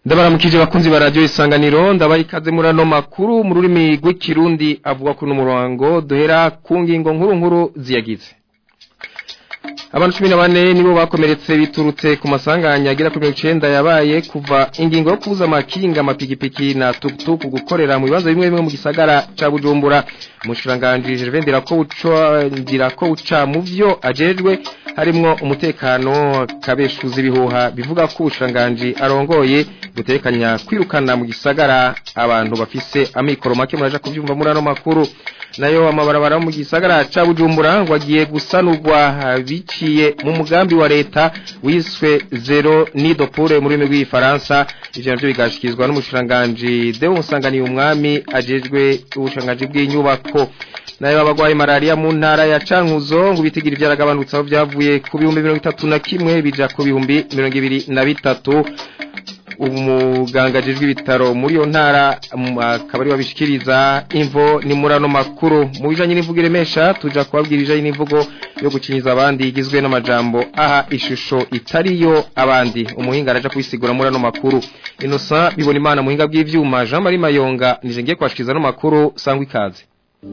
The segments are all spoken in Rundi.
Ndabaramukije bakunzi ba radio Isanganiro ndabaye ikaze muri ano makuru mu rurimi rw'ikirundi avuga ko n'umurango duhera ku ngingo nkuru ziyagize. Abantu 14 nibo bakomeretse biturutse ku masanganya agira ku 9 yabaye kuva ingingo yo kubuza amakinga amapigipiki na tuktuk gukorera mu bibanza bimwe mu gisagara ca Bujumbura. Umushiranganje Gervais Ndirako uca mu vyo ajejwe harimwo umutekano kabeshuza ibihuha bivuga ko ubushiranganje arongoye gutekanya kwirukana mu gisagara abantu bafise amikoro make muraja kuvyumva muri ano makuru. Nayo amabarabara mu gisagara ca Bujumbura ngo agiye gusanurwa biciye mu mugambi wa leta wiswe zero nido pour muri migwi Faransa. Ivyo navyo bigashikizwa n'umushiranganje Deo Musanganiye umwami ajejwe ubushanganje bw'inyubako. Nayo abagwaye malaria mu ntara ya Cankuzo ngo bitigira ivyaragabanutse aho vyavuye ku 31 bija ku 2023. Umuganga ajejwe ibitaro muri yo ntara akabari wabishikiriza imvo ni murano makuru mu bijanye n'imvugo remesha tuja kubabwirije n'imvugo yo gukinyiza abandi igizwe n'amajambo aha ishusho itariyo abandi umuhinga araja kubisigura murano makuru. Innocent bibona imana muhinga bw'ivyuma Jean Marie Mayonga nije ngiye kwashikiriza no makuru sangwa ikaze.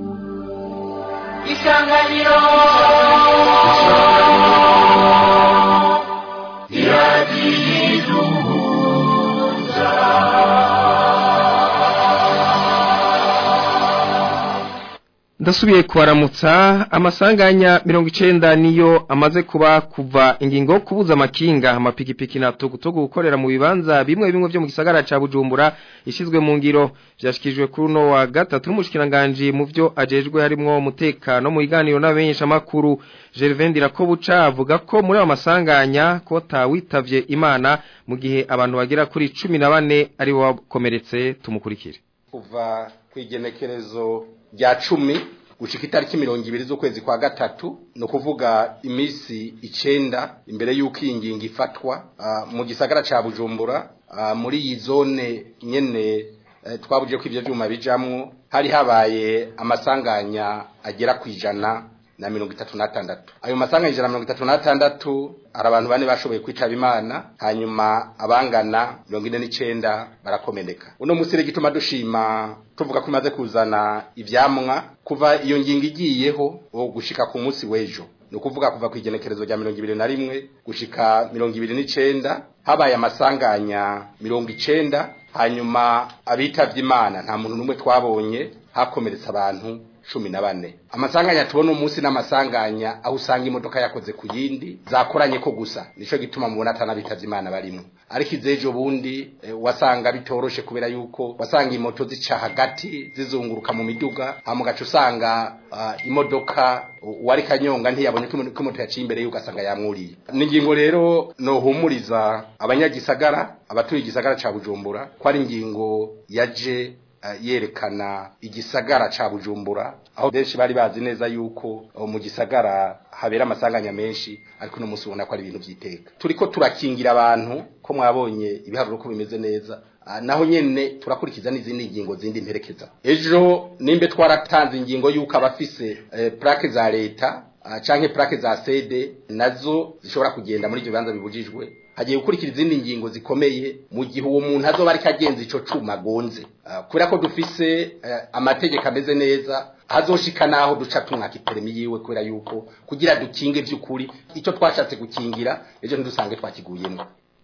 Isanganiro Ndasubiye kwaramutsa amasanganya 90 niyo amaze kuva ingingo kubuza amakinga amapikipiki na tugutugu gukorera mu bibanza bimwe byo mu gisagara ca Bujumbura ishizwe mu ngiro byashikijwe kuri no wa gatatu n'umushikiranganje mu vyo ajejwe harimwo umutekano mu iganiro n'abenyesha makuru. Gervais Ndirako avuga ko muri amasanganya ko tawitavye Imana mu gihe abantu bagera kuri 14 ari bo bakomeretse tumukurikire. Kuva kwigenekerezo rya 10 gushika itariki 20 z'ukwezi kwa gatatu no kuvuga imisi 9 imbere y'uko ingingo ifatwa mu gisagara ca Bujumbura muri iyi zone nyene twabuje ko ivyo byuma bijamwo hari habaye amasanganya agera ku 136. Ayo masanganya 136 ari abantu bane bashoboye kwitaba Imana hanyuma abangana 49 barakomeneka. Uno musire gituma dushima tuvuga ko imaze kuzana ivyamwa kuva iyo ngingo igiyeho gushika ku munsi w'ejo no kuvuga kuva kwigenekerezo rya 21 gushika 29 habaye amasanganya 90 hanyuma abitavye Imana nta muntu numwe twabonye hakomeretsa abantu 14. Amasanganya tubona umunsi n'amasanganya aho usanga imodoka yakoze ku yindi zakoranye ko gusa nico gituma mubona atanabitavye Imana barimo. Ariko izejo bundi wasanga bitoroshe kubera yuko wasanga imoto zica hagati zizunguruka mu miduga hamugaca usanga imodoka wari kanyonga ntiyabonye ko imoto yaciye imbere yuko asanga yamwuriye. N'ingingo rero no humuriza abanyagisagara abatuye igisagara ca Bujumbura ko ari ingingo yaje yerekana igisagara ca Bujumbura aho benshi bari bazi neza yuko mu gisagara habera amasanganya menshi ariko no musi ubona ko ari ibintu byiteka. Turiko turakingira abantu ko mwabonye ibiharuro ko bimeze neza naho nyene turakurikiza n'izindi ngingo zindi mperekeza. Ejo nimbe twaratanze ingingo yuko abafise plaque za leta canke plaque za CD nazo zishobora kugenda muri ivyo bibanza bibujijwe. Hagiye gukurikira izindi ngingo zikomeye mu gihe uwo muntu azoba ari kagenza ico cuma gonze kubera ko dufise amategeko ameze neza hazoshika naho duca tumwaka iperemi yiwe kubera yuko kugira dukinge by'ukuri ico twashatse gukingira ejo ntidusange twakiguyemo.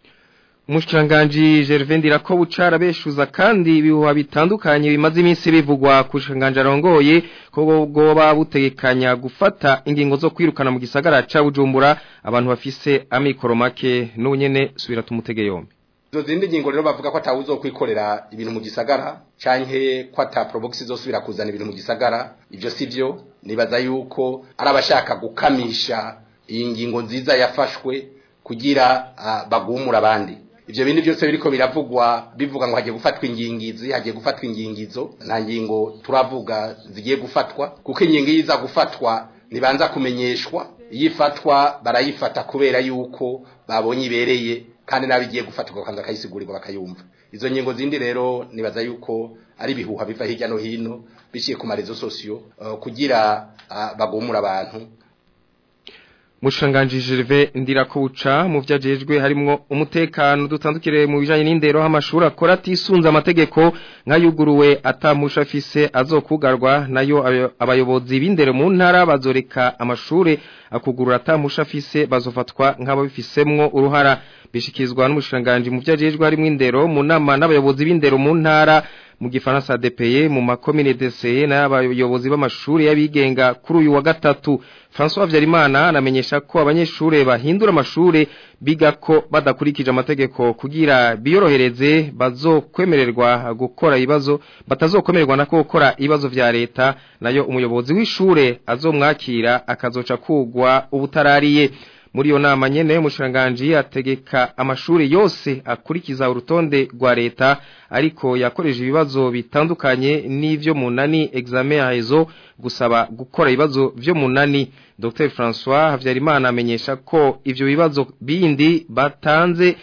Umushiranganje Gervais Ndirako arabeshuza kandi ibihuha bitandukanye bimaze iminsi bivugwa kushanganje arongoye ko goba butegekanya gufata ingingo zo kwirukana mu gisagara ca Bujumbura abantu bafise amikoro make n'unyene subira tumutege yombi. Zo zindi ngingo rero bavuga ko atawuzo kwikorera ibintu mu gisagara canke ko ata probox zosubira kuzana ibintu mu gisagara ivyo sivyo nibaza yuko arabashaka gukamisha iyi ngingo nziza yafashwe kugira bagumura abandi. Ivyo bintu byose biriko biravugwa bivuga ngo hagiye gufatwa ingingizi hagiye gufatwa ingingizo nta ngingo turavuga zigiye gufatwa kuko ingingo yiza gufatwa nibanza kumenyeshwa yifatwa barayifata kubera yuko babonye ibereye kandi nabigiye gufatwa kandi akayisigurirwa bakayumva. Izo ngingo zindi rero nibaza yuko ari bihuha biva hirya no hino bishiye ku marezo sosio kugira bagumura abantu. Mushanganji Gervais Ndirakubuca mu vyajejwe harimwo umutekano dutandukire mu bijanye n'indero amashuri akora atisunza amategeko nkayuguruwe atamusha afise azokugarwa nayo abayobozi b'indero mu ntara bazoreka amashuri akugurura atamusha afise bazofatwa nk'ababifisemwo uruhara bishikizwa n'umushanganji mu vyajejwe harimwo indero mu nama n'abayobozi b'indero mu ntara mu gifaransa DPE mu makomine DCE n'abayobozi b'amashuri yabigenga kuri uyu wa gatatu François Vyarimana anamenyesha ko abanyeshure bahindura amashuri biga ko badakurikije amategeko kugira biyorohereze bazokwemererwa gukora ibibazo batazokomererwa nako gukora ibibazo vya leta nayo umuyobozi w'ishure azomwakira akazoca kugwa ubutarariye muri yo nama nyene umushikiranganji ategeka amashuri yose akurikiza urutonde rwa leta ariko yakoreje ibibazo bitandukanye n'ivyo munani examen ahezo gusaba gukora ibibazo vyo munani Dr François Havyarimana amenyesha ko ivyo bibazo bindi batanze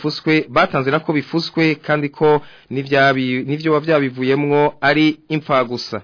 nako bifuswe kandi ko nivyo bavyabivuyemwo ari impfa gusa.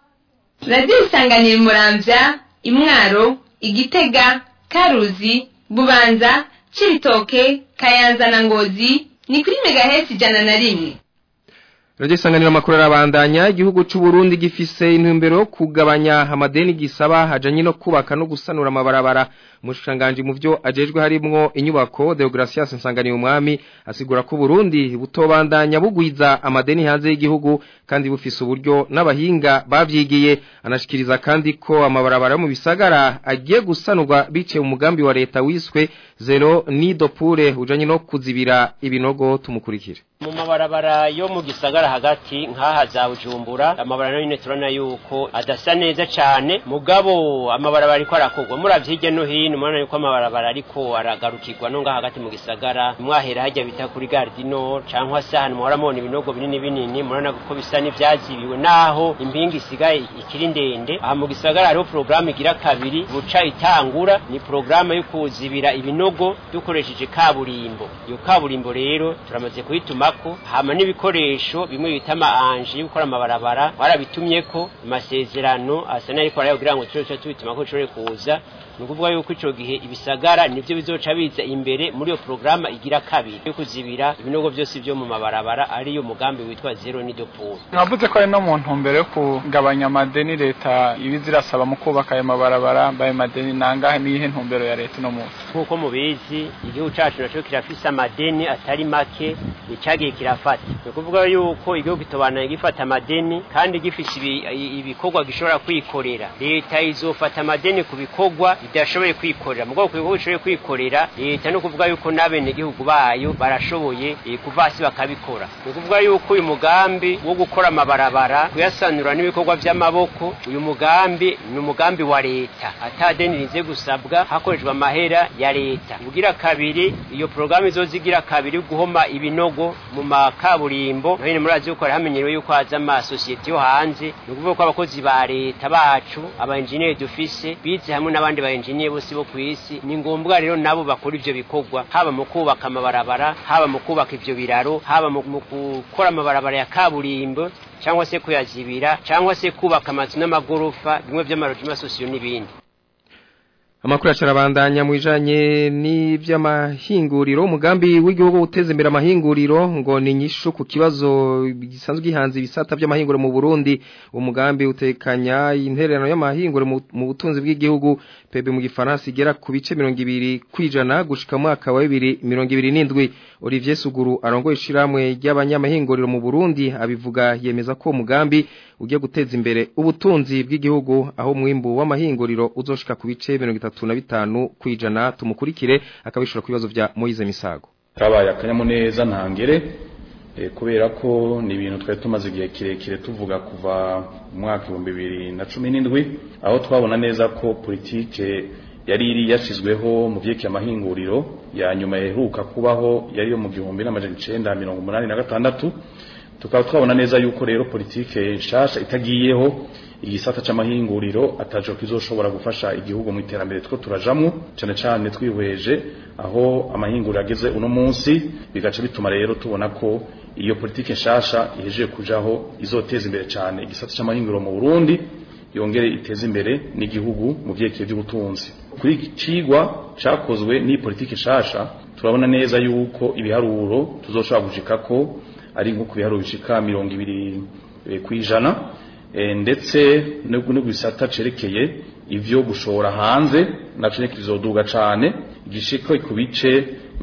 Radio Isanganiro Muramvya, Imwaro, Igitega, Karuzi, Bubanza, Cibitoke, Kayanza na Ngozi ni kuri megahertz 101. Radio Isanganiro makuru arabandanya igihugu c'u Burundi gifise intumbero kugabanya amadeni gisaba hajanye no kubaka no gusanura amabarabara mushanganje mu vyo ajejwe harimwo inyubako Deogracias Nsanganiye umwami asigura ko Burundi butobandanya bugwiza amadeni hanze y'igihugu kandi bufise uburyo n'abahinga bavyigiye anashikiriza kandi ko amabarabara mu bisagara agiye gusanurwa bice umugambi wa leta wiswe Zero Nido Pure ujanye no kuzibira ibinogo tumukurikire mu mabarabara yo mu gisagara hagati nkaha za Bujumbura amabarabara nyine turana yuko adasa neza cyane mugabo amabarabara ariko arakogwa muravyige no hino murana yuko amabarabara ariko aragarukirwa no ngaha hagati mu gisagara mwahera hajya bita kuri Gare du Nord cankwa sahani muramona ibinogo binini murana ko bisa n'ivyazibiwe naho impinga isigaye ikiri ndende aha mu gisagara hariho programme igira kabiri buca itangura ni programme yo kuzibira ibinogo dukoresheje kaburimbo iyo kaburimbo rero turamaze kuyitumako hama n'ibikoresho bimwe bita anje gukora amabarabara warabitumyeko amasezerano asana ariko arayogira ngo tubituma ko cyo kuza nukuvuga yuko ico gihe ibisagara nivyo bizoca biza imbere muri iyo programa igira kabiri yo kuzibira ibinogo byose byo mu mabarabara ari yo mugambi witwa Zero Nido Pure. Navuze ko ari no muntu mbere yo kugabanya amadeni leta ibizirasaba mu kubaka ayo mabarabara baye madeni nangahe nihe ntumbero ya leta no munsi. Nkuko mubizi igihugu cacu naco kirafise amadeni atari make icagiye kirafata. Nukuvuga yuko igihugu kitobana gifata amadeni kandi gifise ibikorwa gishobora kwikorera. Leta izofata amadeni ku bikorwa idashoboye kwikorera mugabo kuko bishoboye kwikorera leta no kuvuga yuko nabene gihugu bayo barashoboye kuvasi bakabikora no kuvuga yuko uyu mugambi wo gukora amabarabara kuyasanura n'ibikorwa by'amaboko uyu mugambi ni umugambi wa leta atadeni rize gusabwa hakorejwe amahera ya leta ugira kabiri iyo programme izozigira kabiri guhoma ibinogo mu makaburimbo none murazi yuko hamenyerewe yuko haza ama society yo hanze no kuvuga ko abakozi ba leta bacu aba engineer dufise bize hamwe n'abandi ba engineer bose bo kwisi ni ngombwa rero nabo bakora ivyo bikorwa haba mu kubaka amabarabara haba mu kubaka ivyo biraro haba mu gukora amabarabara ya kaburimbo cyangwa se kuyazibira cyangwa se kubaka amazu n'amagorofa bimwe by'amarojima sosiyo n'ibindi. Amakuru acarabandanya mu bijanye n'ivy'amahinguriro umugambi w'igihugu uteze imbere amahinguriro ngo ni nyishu ku kibazo gisanzwe gihanze ibisata by'amahinguriro mu Burundi umugambi utekanya intererano y'amahinguriro mu butunzi bw'igihugu pebe mu gifaransa igera ku bice 200% gushika mu mwaka wa 2027 Olivier Suguru arongoye ishiramwe ry'abanyamahinguriro mu Burundi abivuga yemeza ko umugambi ugiye guteza imbere ubutunzi bw'igihugu aho mwimbu w'amahinguriro uzoshika ku bice 35% kwijana tumukurikire akabishura ku bibazo vya Moize Misago. Kabaye akanyamuneza ntangere kubera ko ni ibintu twari tumaze igihe kirekire tuvuga kuva mu mwaka 2017 aho twabona neza ko politike yari yashizweho mu vyeke amahinguriro ya nyuma yeruka kubaho yari yo mu 1986 tukaba twabona neza yuko rero politike nshasha itagiyeho igisata c'amahinguriro atajo kizoshobora gufasha igihugu mu iterambere two turajamwe cyane cyane twihweje aho amahinguriro ageze uno munsi bigaca bituma rero tubona ko iyo politike nshasha ihejeje kujaho izoteza imbere cyane igisata c'amahinguriro mu Burundi yongere iteze imbere n'igihugu mu vyeke by'ubutunzi kuri cigwa cakozwe ni politike shasha turabona neza yuko ibiharuro tuzoshobora gushika ko ari nko kubiharuro bishika 200 kwijana ndetse no gusata cerekeye ivyo gushora hanze naco kizoduga cane gishiko ku bice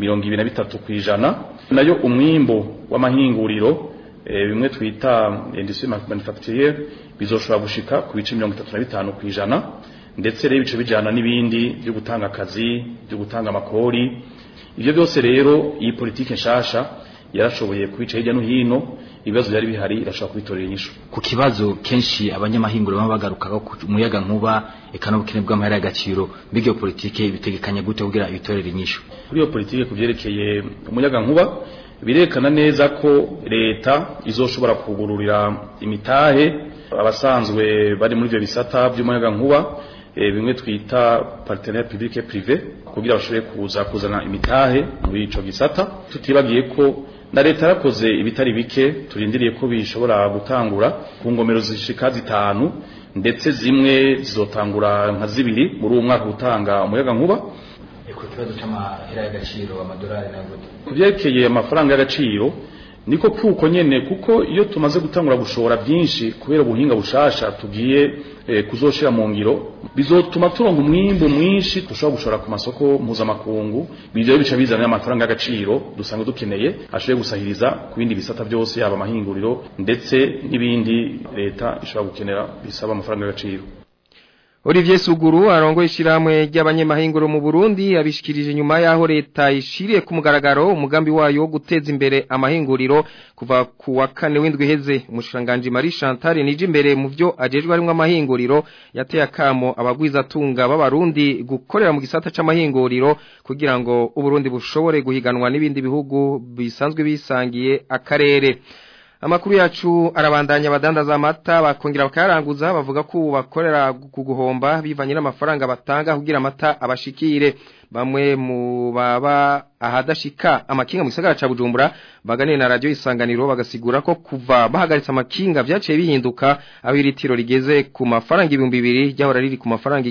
23 kwijana nayo umwimbo w'amahinguriro bimwe twita industrie manufacturière bizoshobora gushika ku bice 35 kwijana ndetse rero bice bijana n'ibindi byo gutanga akazi byo gutanga amakori ivyo byose rero iyi politike nshasha yarashoboye kubica hirya no hino ibibazo byari bihari irashaka kubitorera inyishu ku kibazo kenshi abanyamahinguro bagaruka ko umuyaga nkuba ekano bukene bw'amahera y'agaciro bigyo politike bitegekanya gute kugira ibitorera inyishu kuri iyo politike kuvyerekeye umuyaga nkuba birekana neza ko leta izoshobora kugururira imitahe abasanzwe bari muri byo bisata by'umuyaga nkuba bimwe twita partenaire public et privé kugira bashobore kuzana imitahe muri ico gisata tutibagiye ko na leta yarakoze ibitari bike turindiriye ko bishobora gutangura ku ngomero zishika 5 ndetse zimwe zizotangura nka 2 muri uwo mwaka gutanga umuyaga nkuba ku kibazo c'amahera y'agaciro amadolari n'ago kubyekeye amafaranga y'agaciro niko kuko nyene kuko iyo tumaze gutangura gushora byinshi kubera ubuhinga bushasha tugiye kuzoshira mu ngiro bizotuma turonga umwimbo mwinshi dushobora gushora ku masoko mpuzamakungu bijye bica bizana amafaranga y'agaciro dusanga dukeneye ashoboye gusahiriza ku bindi bisata byose yaba amahinguriro ndetse n'ibindi leta ishobora gukenera bisaba amafaranga y'agaciro. Olivier Suguru arongoye ishiramwe ry'abanyamahinguro mu Burundi abishikirije nyuma yaho leta ishiriye ku mugaragaro umugambi wayo wo guteza imbere amahinguriro kuva ku wa 4 w'indwi heze umushanganje Marie Chantal nije imbere mu byo ajejwe arimo amahinguriro yateye akamo abagwiza tunga b'abarundi gukorera mu gisata c'amahinguriro kugira ngo uburundi bushobore guhiganwa n'ibindi bihugu bisanzwe bisangiye akarere. Amakuru yacu arabandanya abadandaza amata bakongera bakayaranguza bavuga ko bakorera kuguhomba bivanye n'amafaranga batanga kugira amata abashikire bamwe mu baba ahadashika amakinga mu gisagara ca Bujumbura baganira na radio Isanganiro bagasigura ko kuva bahagaritse amakinga byaciye bihinduka aho iritiro rigeze ku mafaranga 200 ryahora riri ku mafaranga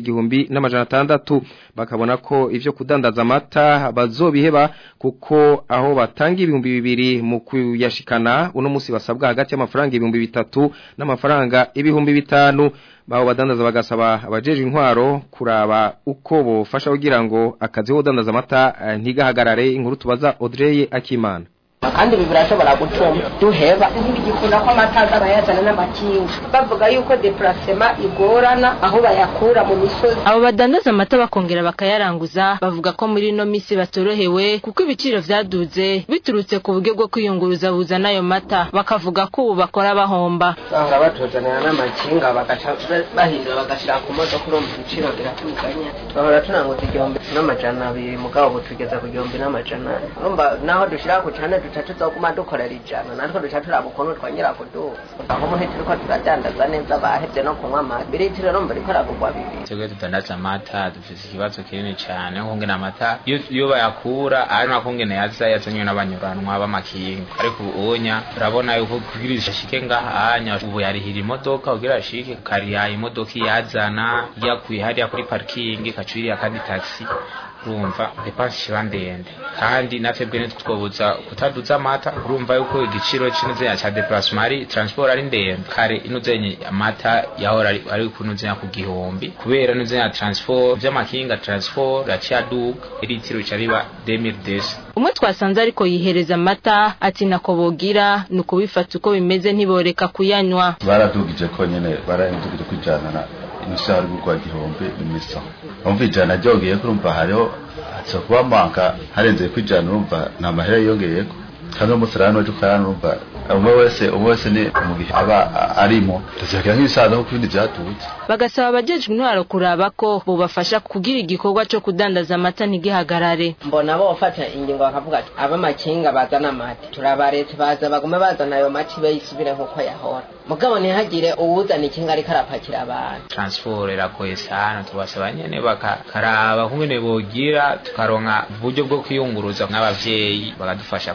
1600 bakabona ko ivyo kudandaza amata bazobiheba kuko aho batanga 200 mu kuyashikana uno musi basabwa hagati y'amafaranga 3000 n'amafaranga 5000 baho badandaza bagasaba abajeje intwaro kuraba uko bofasha kugira ngo akazi ho dandaza amata ntigahagarare inkuru tubaza Audrey Akimana kandi birashobora gucuma duheba ntibigikunda ko amataza bayazana n'amakinga bavuga yuko déplacement igorana aho bayakura mu misozi abo badandaza amata bakongera bakayaranguza bavuga ko muri no misi batorohewe kuko ibiciro vyaduze biturutse ku buryo bwo kwiyunguruza buzana ayo mata bakavuga ko ubu bakora bahomba banga batozanira n'amakinga bagaca bahindura bagashira ku moto kuromba ibiciro biratuganya bahora tunango igihombe n'amajana 2 mugabo tugeza ku gihombe n'amajana urumva naho dushira ku cyane tutatuza kuma dukorera ijana natwe ducatura bukono twanyira kudu aho muhitire ko turadandaza neza bahebye no kunywa amata biritire no mbere kora kugwa bibi twebwe tudandaza amata dufise ikibazo kinini cyane nkongena amata iyo bayakura ari nakongena yazanywe n'abanyuranwa b'amakinga ariko ubunya urabona yuko kugira ishike ngahanya ubu yarihira imodoka ugira ashike kariya imodoka yazana yakuye hariya kuri parking kacwiriya kandi taxi urumva depanse ndende kandi natwebwe nitwobuza kutaduza amata urumva yuko igiciro cy'inoze ya déplacement transport ari ndende kare inozenye amata yahora ari kunuzenya ku gihombi kubera inozenye transport by'amakinga transport yaciaduka iritiro cyariba 2010 umwe twasanze ariko yihereza amata ati nakobogira nuko bifata uko bimeze ntiboreka kuyanywa baradugije ko nyene barahindukije kwijana na imisari gukwa gihombe imisa umva ijana jogeye kurumva hariho atso kuba mwanka harenze kwijana urumva nta mahera yiyongereyeko kandi umusarano waje ukarana urumva umwe wese ni umugihe aba arimo tuzakira nk'ibisaza ko kwindi byatutse bagasaba abajeje intwaro kuraba ko bobafasha kugira igikorwa cyo kudandaza amata ntigihagarare mbona bo bafata ingingo bakavuga ati aba makinga bazana amata turabaretse baza bagume bazana ayo mati bayisubire nkuko yahora mugabo ntihagire uwuzana ikinga ariko arapakira abantu transport irakoye sana tubasaba nyene bakaraba kungene bogira tukaronka uburyo bwo kwiyunguruza n'abavyeyi bakadufasha kwe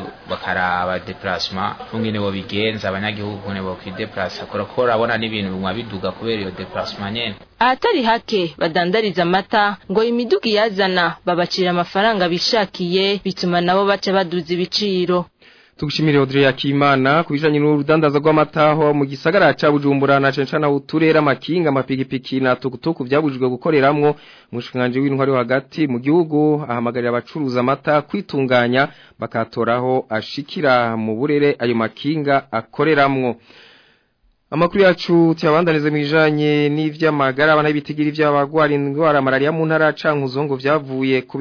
bakaraba déplacement ungene bo bigenza abanyagihugu ne bo kwideplace ko rabona n'ibintu bimwa biduga kubera iyo déplacement nyene. Ahatari hake badandariza amata ngo imiduga yazana babacira amafaranga bishakiye bituma nabo baca baduza ibiciro. Tugushimire Audrey Yakimana kubijanye n'urudandaza rw'amataho mu gisagara ca Bujumbura na cencana uturera makinga amapigipiki na tukutuku byabujijwe gukoreramwo umushikanganje w'intwari hagati mu gihugu ahamagarira abacuruza amata kwitunganya bakatoraho ashikira mu burere ayo makinga akoreramwo. Amakuru yacu tuyabandanize mwijanye n'ivy'amagara abana bitigiri vy'abagwara indwara malaria mu ntara cankuzo ngo vyavuye ku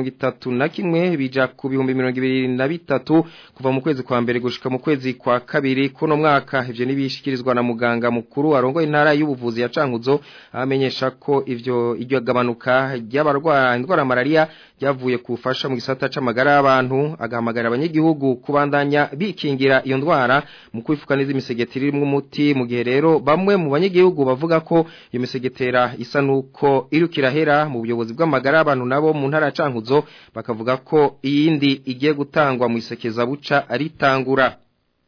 31 bija ku 2023 kuva mu kwezi kwa mbere gushika mu kwezi kwa kabiri kuno mwaka ivyo nibishikirizwa na muganga mukuru arongo intara y'ubuvuzi ya cankuzo amenyesha ko iryo gabanuka ry'abarwara indwara malaria yavuye kufasha mu gisata c'amagara y'abantu agahamagara abanyagihugu kubandanya bikingira iyo ndwara mu kwifukaniza imisegetiri irimo umuti mu gihe rero bamwe mu banyagihugu bavuga ko iyo misegetera isa nuko irukirahera mu buyobozi bw'amagara y'abantu nabo mu ntara cankuzo bakavuga ko iyindi igiye gutangwa mu isekeza buca aritangura.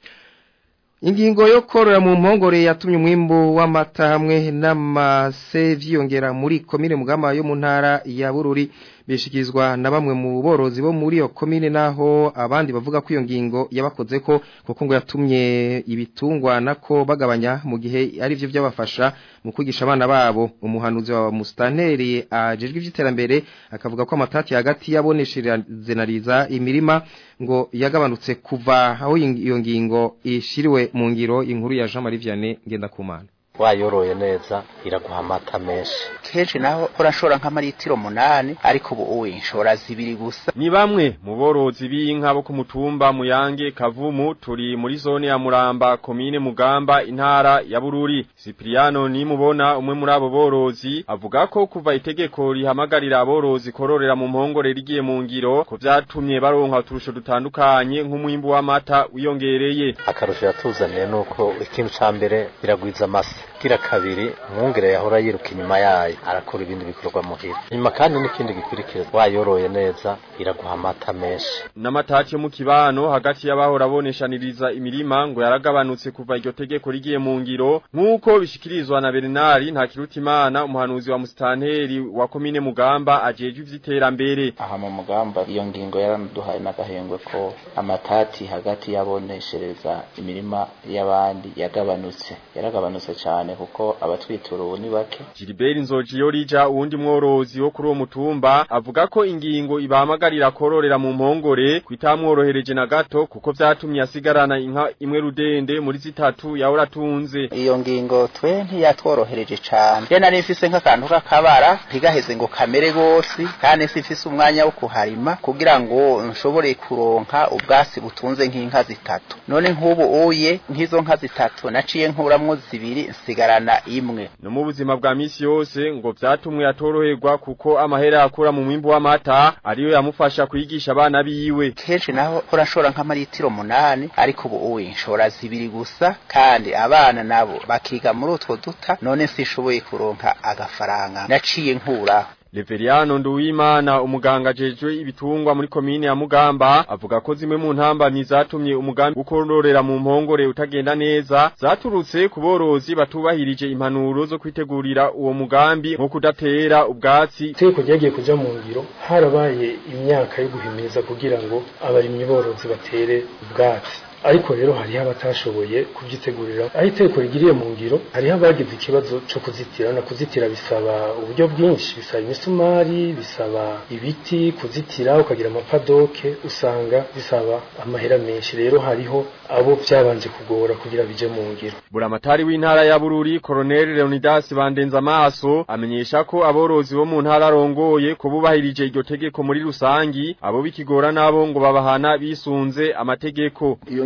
Ingingo yo korora mu mpongore yatumye umwimbo w'amata hamwe n'amase vyiyongera muri komine Mugamba yo mu ntara ya Bururi bishikirizwa na bamwe mu borozi bo muri iyo komine naho abandi bavuga ko iyo ngingo yabakoze ko kuko ngo yatumye ibitungwa nako bagabanya mu gihe ari byo byabafasha mu kwigisha abana babo. Umuhanuzi wa Mustanteri ajejwe ivy'iterambere akavuga ko amatati hagati yaboneshereza imirima ngo yagabanutse kuva aho iyo ngingo ishiriwe mu ngiro. Inkuru ya Jean Marie Vianney Ngendakumana. Wayoroye neza iraguha amata menshi kenshi naho urashora nk'amaritiro 8 ariko ubu inshora 2 gusa. Ni bamwe mu borozi b'inka bo ku mutumba Muyange Kavumu turi muri zone ya Muramba komine Mugamba intara ya Bururi. Cipriano ni mubona umwe muri abo borozi avuga ko kuva itegeko rihamagarira aborozi kororera mu mpongore rigiye mu ngiro ko vyatumye baronka uturusho dutandukanye nk'umwimbu w'amata wiyongereye. Akarusho yatuzaniye nuko ikintu ca mbere biragwiza amase kira kabiri mwungere yahora yiruka inyuma yayo arakora ibindi bikorwa muhira nyuma kandi n'ikindi gikurikira wayoroye neza iraguha amata menshi. N'amatati yo mu kibano hagati y'abahora boneshaniriza imirima ngo yaragabanutse kuva iryo tegeko rigiye mu ngiro nk'uko bishikirizwa na Bernard Ntakirutimana umuhanuzi wa Mustanteri wa komine Mugamba ajeje ivy'iterambere. Aha mu Mugamba iyo ngingo yaraduhaye n'agahengwe ko amatati hagati y'aboneshereza imirima y'abandi yaragabanutse cyane kuko abatwitura ubu ni bake. Gilbert Nzojiyolija uwundi mworozi wo kuri uwo mutumba avuga ko ingingo ibahamagarira kororera mu mpongore kwitamworohereje na gato kuko vyatumye asigarana inka imwe rudende muri zitatu yahora tunze. Iyo ngingo twe ntiyatworohereje cyane. Je nari mfise nk'akantu k'akabara ntigaheze ngo kamere gose kandi sifise umwanya wo kuharima kugira ngo nshobore kuronka ubwasi butunze nk'inka zitatu. None nk'ubu uye nk'izo nka zitatu naciye nkuramwo zibiri nsigarana imwe. No mu buzima bwa misi yose ngo vyatumwe atoroherwa kuko amahera akura mu mwimbo w'amata ariyo yamufasha kwigisha abana biwe. Kenshi naho urashora nk'amaritiro 8 ariko ubu inshora 2 gusa kandi abana nabo bakiga muri utwo duta none sishoboye kuronka agafaranga naciye nkura. Leveriano Nduwimana umuganga jejwe ibitungwa muri komine ya Mugamba avuga ko zimwe mu ntambamyi zatumye umugambi ukororera mu mpongore utagenda neza zaturutse ku borozi batubahirije impanuro zo kwitegurira uwo mugambi nko kudatera ubwatsi. Teko ryagiye kuja mu ngiro harabaye imyaka yo guhimiriza kugira ngo abarimyi borozi batere ubwatsi. Ariko rero hari abatashoboye kuvyitegurira aho iteko rigiriye mu ngiro hari abagize ikibazo cyo kuzitira na kuzitira bisaba uburyo bwinshi bisaba imisumari bisaba ibiti kuzitira ukagira amapadoke usanga bisaba amahera menshi rero hariho abo byabanje kugora kugira bije mu ngiro. Buramatari w'intara ya Bururi Colonel Leonidas Bandenza Maso amenyesha ko aborozi bo mu ntara rongoye kububahirije iryo tegeko muri rusangi abo bikigora nabo ngo babahana bisunze amategeko. Iyo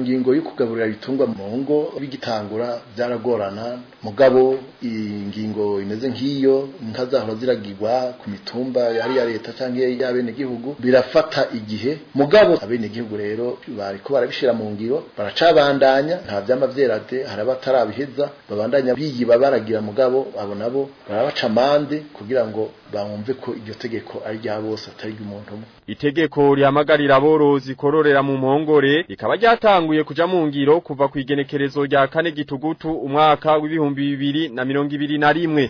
ngingo yo kugaburira ibitungwa mu ngo bigitangura byaragorana mugabo ingingo imeze nk'iyo inka zahora ziragirwa ku mitumba yari ya leta cyangwa y'abene gihugu birafata igihe mugabo abene gihugu rero bariko barabishira mu ngiro baracabandanya nta vyama vyerade harabatarabiheza babandanya biyiba baragira mugabo abo nabo barabaca amande kugira ngo bamwumve ko iryo tegeko ari rya bose atari ry'umuntu umwe. Itegeko rihamagarira aborozi kororera mu mpongore rikaba ryatanguye kuja mu ngiro kuva ku igenekerezo rya 4 Gitugutu umwaka w'ibihumbi 2021.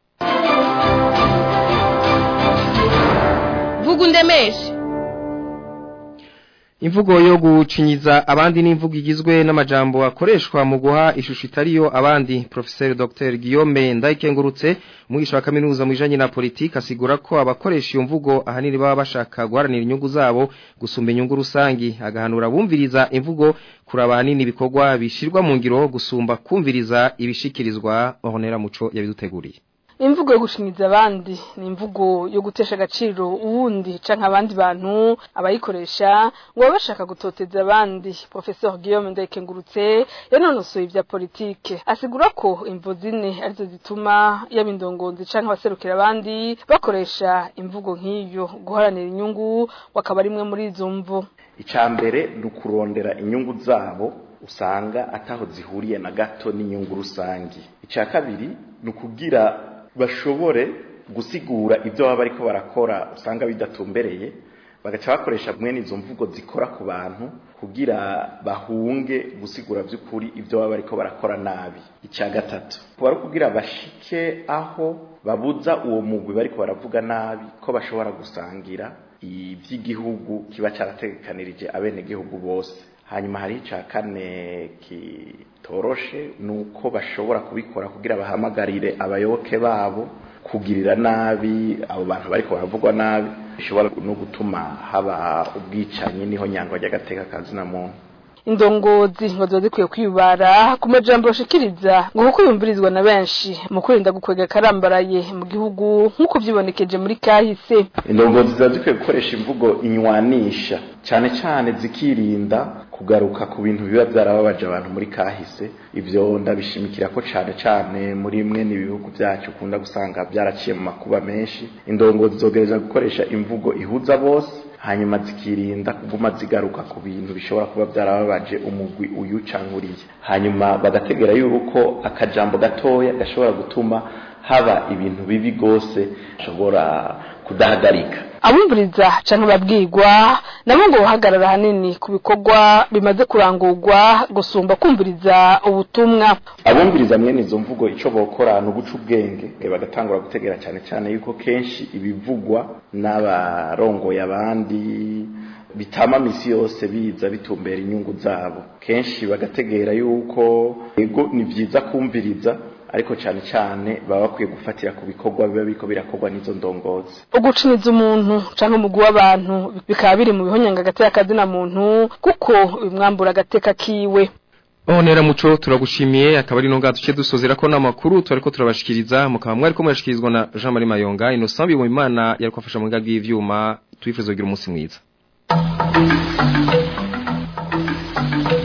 Vugundemeshe. Imvugo yo gucinyiza abandi n'imvugo igizwe n'amajambo akoreshwa mu guha ishusho itariyo abandi. Professeur Dr Guillaume Ndayikengurutse umwigisha wa kaminuza mu bijanye na politique asigura ko abakoresha iyo mvugo ahanini baba bashaka guharanira inyungu zabo gusumba inyungu rusangi, agahanura bumviriza imvugo kuraba hanini ibikorwa bishirwa mu ngiro gusumba kumviriza ibishikirizwa. Honera Muco yabiduteguriye. Imvugo yo gushinyiza abandi ni imvugo yo gutesha agaciro uwundi canke abandi bantu abayikoresha ngo bashaka gutoteza abandi. Professeur Guillaume Ndayikengurutse yanonosoye ivya politike asigura ko imvo zine arizo zituma yabindongonzi canke abaserukira abandi bakoresha imvugo nk'iyo guharanira inyungu wakaba rimwe muri izo mvo. Icambere nukurondera inyungu zabo usanga ataho zihuriye na gato n'inyungu rusangi. Ica kabiri nukugira bashobore gusigura ibyo baba bariko barakora usanga bidatumbereye bagaca bakoresha mwene izo mvugo zikora ku bantu kugira bahunge gusigura by'ukuri ibyo baba bariko barakora nabi. Icya gatatu bari kugira bashike aho babuza uwo mugwi bariko baravuga nabi ko bashobora gusangira iby'igihugu kiba cyarategekanirije abene gihugu bose. Hanyuma hari ica kane kitoroshe nuko bashobora kubikora kugira bahamagarire abayoboke babo kugirira nabi abo bantu bariko baravugwa nabi bishobora no gutuma haba ubwicanyi niho nyangwa ry'agateka kazina muntu. Indongozi ngo zikwiye kwibara ku majambo bashikiriza ngo kuko yumvirizwa na benshi mu kurinda gukwega karambaraye mu gihugu nkuko byibonekeje muri kahise. Indongozi zikwiye gukoresha imvugo inywanisha cyane cyane zikirinda kugaruka ku bintu biba byarababaje abantu muri kahise. Ivyo ndabishimikira ko cyane muri mwe n'ibihugu byacu kunda gusanga byaraciye mu makuba menshi. Indongozi zogereza gukoresha imvugo ihuza bose hanyuma zikirinda kuguma zigaruka ku bintu bishobora kuba byarababaje umugwi uyu cankuriye. Hanyuma bagategera yuko akajambo gatoya gashobora gutuma haba ibintu bibi gose shobora kudahagarika. Abumviriza canke babwirwa nabo ngo bahagarara hanini ku bikorwa bimaze kurangurwa gusumba kumviriza ubutumwa. Abumviriza mwene izo mvugo ico bokora no guca ubwenge bagatangura gutegera cyane yuko kenshi ibivugwa n'abarongoye abandi bitama misi yose biza bitumbera inyungu zabo. Kenshi bagategera yuko ego ni vyiza kumviriza ariko cyane baba bakwiye gufatira ku bikorwa biba biko birakorwa n'izo ndongozi. Uguciniza umuntu canke umugwi w'abantu bikaba biri mu bihonyanga gateka kazina muntu kuko bimwambura gateka kiwe. Honera Muco turagushimiye akaba ari no ngaduce dusozera ko namakuru twariko turabashikiriza mukaba mwari ko murashikirizwa na Jean Marie Mayonga Innocent Bimana yari kwafasha mu ngabwi y'ivyuma twifuza kugira umunsi mwiza.